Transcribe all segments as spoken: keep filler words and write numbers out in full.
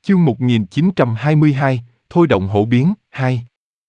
Chương một nghìn chín trăm hai mươi hai, Thôi động hổ biến, hai.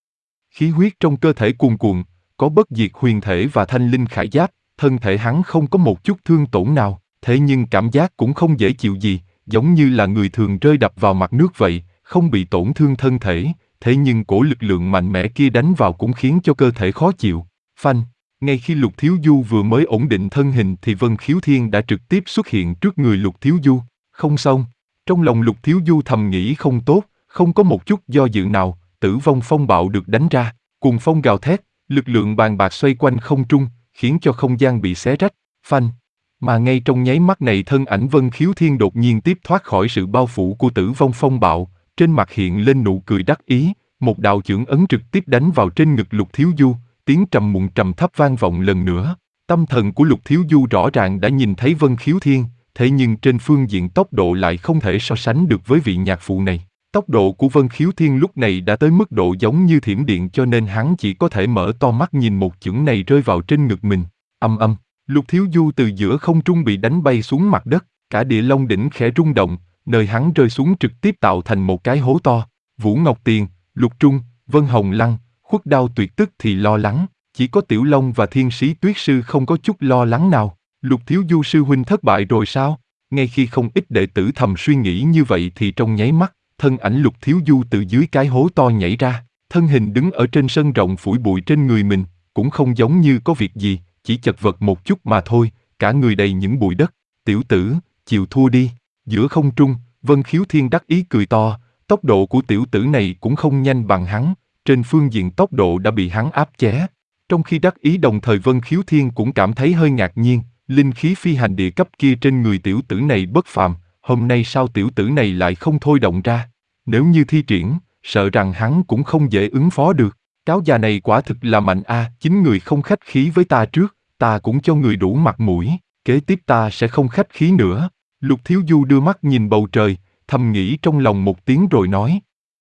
Khí huyết trong cơ thể cuồn cuộn, có bất diệt huyền thể và thanh linh khải giáp, thân thể hắn không có một chút thương tổn nào, thế nhưng cảm giác cũng không dễ chịu gì, giống như là người thường rơi đập vào mặt nước vậy, không bị tổn thương thân thể, thế nhưng cổ lực lượng mạnh mẽ kia đánh vào cũng khiến cho cơ thể khó chịu. Phanh, ngay khi Lục Thiếu Du vừa mới ổn định thân hình thì Vân Khiếu Thiên đã trực tiếp xuất hiện trước người Lục Thiếu Du. Không xong, trong lòng Lục Thiếu Du thầm nghĩ không tốt, không có một chút do dự nào, Tử Vong Phong Bạo được đánh ra, cuồng phong gào thét, lực lượng bàn bạc xoay quanh không trung, khiến cho không gian bị xé rách. Phanh, mà ngay trong nháy mắt này thân ảnh Vân Khiếu Thiên đột nhiên tiếp thoát khỏi sự bao phủ của Tử Vong Phong Bạo, trên mặt hiện lên nụ cười đắc ý, một đạo chưởng ấn trực tiếp đánh vào trên ngực Lục Thiếu Du, tiếng trầm muộn trầm thấp vang vọng lần nữa. Tâm thần của Lục Thiếu Du rõ ràng đã nhìn thấy Vân Khiếu Thiên, thế nhưng trên phương diện tốc độ lại không thể so sánh được với vị nhạc phụ này. Tốc độ của Vân Khiếu Thiên lúc này đã tới mức độ giống như thiểm điện cho nên hắn chỉ có thể mở to mắt nhìn một chưởng này rơi vào trên ngực mình. Âm âm, Lục Thiếu Du từ giữa không trung bị đánh bay xuống mặt đất, cả địa long đỉnh khẽ rung động, nơi hắn rơi xuống trực tiếp tạo thành một cái hố to. Vũ Ngọc Tiền, Lục Trung, Vân Hồng Lăng, Khuất Đao Tuyệt tức thì lo lắng, chỉ có Tiểu Long và Thiên Sĩ Tuyết Sư không có chút lo lắng nào. Lục Thiếu Du sư huynh thất bại rồi sao? Ngay khi không ít đệ tử thầm suy nghĩ như vậy thì trong nháy mắt, thân ảnh Lục Thiếu Du từ dưới cái hố to nhảy ra, thân hình đứng ở trên sân rộng phủi bụi trên người mình, cũng không giống như có việc gì, chỉ chật vật một chút mà thôi, cả người đầy những bụi đất. Tiểu tử, chịu thua đi. Giữa không trung, Vân Khiếu Thiên đắc ý cười to, tốc độ của tiểu tử này cũng không nhanh bằng hắn, trên phương diện tốc độ đã bị hắn áp chế. Trong khi đắc ý đồng thời Vân Khiếu Thiên cũng cảm thấy hơi ngạc nhiên, linh khí phi hành địa cấp kia trên người tiểu tử này bất phàm, hôm nay sao tiểu tử này lại không thôi động ra? Nếu như thi triển, sợ rằng hắn cũng không dễ ứng phó được. Cáo già này quả thực là mạnh a, à, chính người không khách khí với ta trước, ta cũng cho người đủ mặt mũi, kế tiếp ta sẽ không khách khí nữa. Lục Thiếu Du đưa mắt nhìn bầu trời, thầm nghĩ trong lòng một tiếng rồi nói.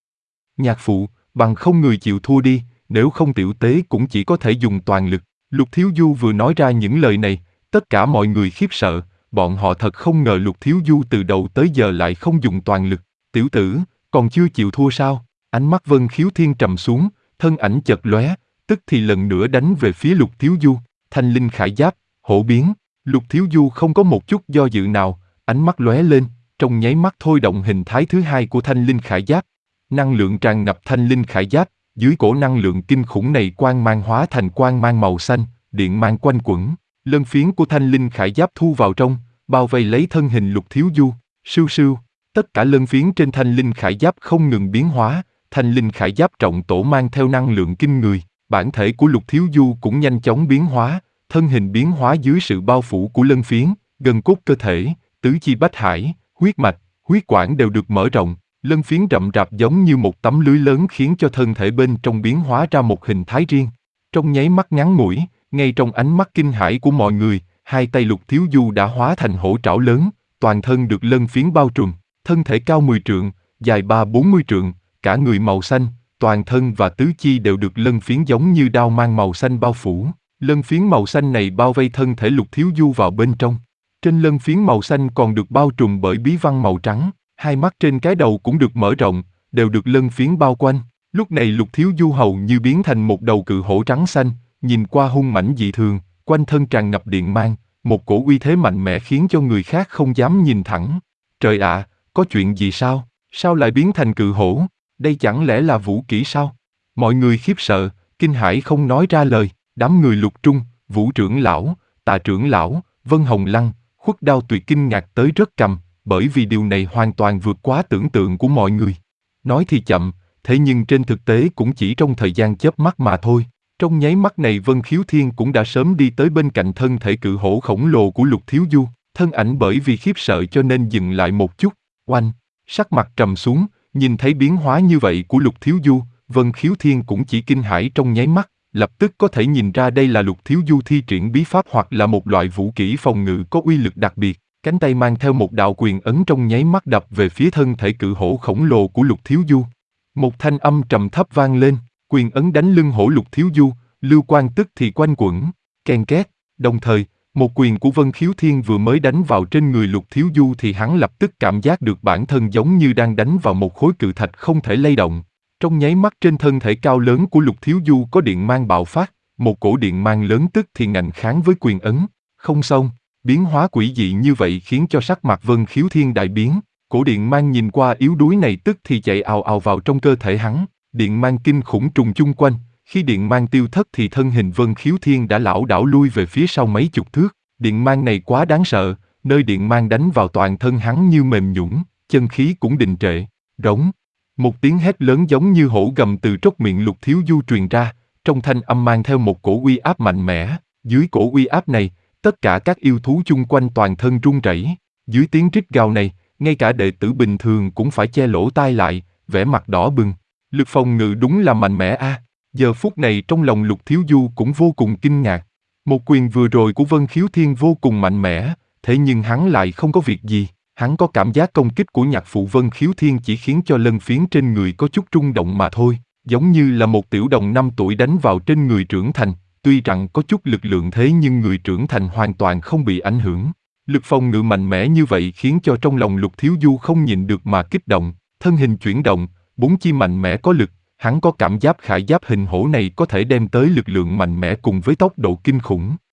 Nhạc phụ, bằng không người chịu thua đi, nếu không tiểu tế cũng chỉ có thể dùng toàn lực. Lục Thiếu Du vừa nói ra những lời này, tất cả mọi người khiếp sợ, bọn họ thật không ngờ Lục Thiếu Du từ đầu tới giờ lại không dùng toàn lực. Tiểu tử, còn chưa chịu thua sao? Ánh mắt Vân Khiếu Thiên trầm xuống, thân ảnh chợt lóe, tức thì lần nữa đánh về phía Lục Thiếu Du. Thanh linh khải giáp, hổ biến. Lục Thiếu Du không có một chút do dự nào, ánh mắt lóe lên, trong nháy mắt thôi động hình thái thứ hai của thanh linh khải giáp. Năng lượng tràn ngập thanh linh khải giáp, dưới cổ năng lượng kinh khủng này quang mang hóa thành quang mang màu xanh, điện mang quanh quẩn. Lân phiến của thanh linh khải giáp thu vào trong, bao vây lấy thân hình Lục Thiếu Du. Sưu sưu, tất cả lân phiến trên thanh linh khải giáp không ngừng biến hóa, thanh linh khải giáp trọng tổ mang theo năng lượng kinh người. Bản thể của Lục Thiếu Du cũng nhanh chóng biến hóa, thân hình biến hóa dưới sự bao phủ của lân phiến, gân cốt cơ thể, tứ chi bách hải, huyết mạch, huyết quản đều được mở rộng. Lân phiến rậm rạp giống như một tấm lưới lớn khiến cho thân thể bên trong biến hóa ra một hình thái riêng. Trong nháy mắt ngắn ngủi, ngay trong ánh mắt kinh hãi của mọi người, hai tay Lục Thiếu Du đã hóa thành hổ trảo lớn, toàn thân được lân phiến bao trùm, thân thể cao mười trượng, dài ba bốn mươi trượng, cả người màu xanh, toàn thân và tứ chi đều được lân phiến giống như đao mang màu xanh bao phủ. Lân phiến màu xanh này bao vây thân thể Lục Thiếu Du vào bên trong. Trên lân phiến màu xanh còn được bao trùm bởi bí văn màu trắng, hai mắt trên cái đầu cũng được mở rộng, đều được lân phiến bao quanh. Lúc này Lục Thiếu Du hầu như biến thành một đầu cự hổ trắng xanh, nhìn qua hung mãnh dị thường, quanh thân tràn ngập điện mang, một cổ uy thế mạnh mẽ khiến cho người khác không dám nhìn thẳng. Trời ạ, à, có chuyện gì sao? Sao lại biến thành cự hổ? Đây chẳng lẽ là vũ kỹ sao? Mọi người khiếp sợ, kinh hãi không nói ra lời. Đám người Lục Trung, Vũ trưởng lão, Tạ trưởng lão, Vân Hồng Lăng, Khuất Đao Tuyệt kinh ngạc tới rất cầm, bởi vì điều này hoàn toàn vượt quá tưởng tượng của mọi người. Nói thì chậm, thế nhưng trên thực tế cũng chỉ trong thời gian chớp mắt mà thôi. Trong nháy mắt này Vân Khiếu Thiên cũng đã sớm đi tới bên cạnh thân thể cự hổ khổng lồ của Lục Thiếu Du, thân ảnh bởi vì khiếp sợ cho nên dừng lại một chút. Oanh, sắc mặt trầm xuống, nhìn thấy biến hóa như vậy của Lục Thiếu Du, Vân Khiếu Thiên cũng chỉ kinh hãi trong nháy mắt, lập tức có thể nhìn ra đây là Lục Thiếu Du thi triển bí pháp hoặc là một loại vũ kỹ phòng ngự có uy lực đặc biệt. Cánh tay mang theo một đạo quyền ấn trong nháy mắt đập về phía thân thể cự hổ khổng lồ của Lục Thiếu Du. Một thanh âm trầm thấp vang lên, quyền ấn đánh lưng hổ Lục Thiếu Du, lưu quang tức thì quanh quẩn, ken két. Đồng thời, Một quyền của Vân Khiếu Thiên vừa mới đánh vào trên người Lục Thiếu Du thì hắn lập tức cảm giác được bản thân giống như đang đánh vào một khối cự thạch không thể lay động. Trong nháy mắt trên thân thể cao lớn của Lục Thiếu Du có điện mang bạo phát, một cổ điện mang lớn tức thì ngạnh kháng với quyền ấn. Không xong, biến hóa quỷ dị như vậy khiến cho sắc mặt Vân Khiếu Thiên đại biến. Cổ điện mang nhìn qua yếu đuối này tức thì chạy ào ào vào trong cơ thể hắn, điện mang kinh khủng trùng chung quanh. Khi điện mang tiêu thất thì thân hình Vân Khiếu Thiên đã lảo đảo lui về phía sau mấy chục thước. Điện mang này quá đáng sợ, nơi điện mang đánh vào toàn thân hắn như mềm nhũn, chân khí cũng đình trệ. Rống. Một tiếng hét lớn giống như hổ gầm từ tróc miệng Lục Thiếu Du truyền ra, trong thanh âm mang theo một cổ uy áp mạnh mẽ. Dưới cổ uy áp này, tất cả các yêu thú chung quanh toàn thân run rẩy. Dưới tiếng rít gào này, ngay cả đệ tử bình thường cũng phải che lỗ tai lại, vẻ mặt đỏ bừng. Lực phòng ngự đúng là mạnh mẽ a. À. Giờ phút này trong lòng Lục Thiếu Du cũng vô cùng kinh ngạc. Một quyền vừa rồi của Vân Khiếu Thiên vô cùng mạnh mẽ, thế nhưng hắn lại không có việc gì. Hắn có cảm giác công kích của nhạc phụ Vân Khiếu Thiên chỉ khiến cho lân phiến trên người có chút rung động mà thôi, giống như là một tiểu đồng năm tuổi đánh vào trên người trưởng thành, tuy rằng có chút lực lượng thế nhưng người trưởng thành hoàn toàn không bị ảnh hưởng. Lực phòng ngự mạnh mẽ như vậy khiến cho trong lòng Lục Thiếu Du không nhịn được mà kích động, thân hình chuyển động, bốn chi mạnh mẽ có lực, hắn có cảm giác khải giáp hình hổ này có thể đem tới lực lượng mạnh mẽ cùng với tốc độ kinh khủng.